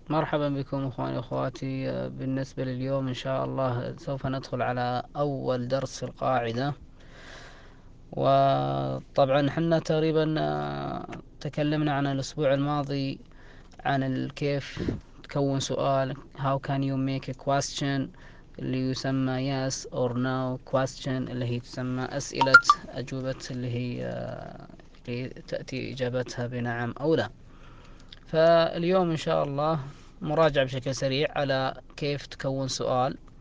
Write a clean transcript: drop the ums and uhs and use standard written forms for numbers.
مرحبا بكم اخواني واخواتي. بالنسبة لليوم ان شاء الله سوف ندخل على اول درس في القاعدة. وطبعا حنا تقريبا تكلمنا عن الاسبوع الماضي عن كيف تكون سؤال. how can you make a question اللي يسمى yes or no question، اللي هي تسمى اسئلة اجوبة، اللي تأتي اجابتها بنعم او لا. فاليوم إن شاء الله مراجعة بشكل سريع على كيف تكون سؤال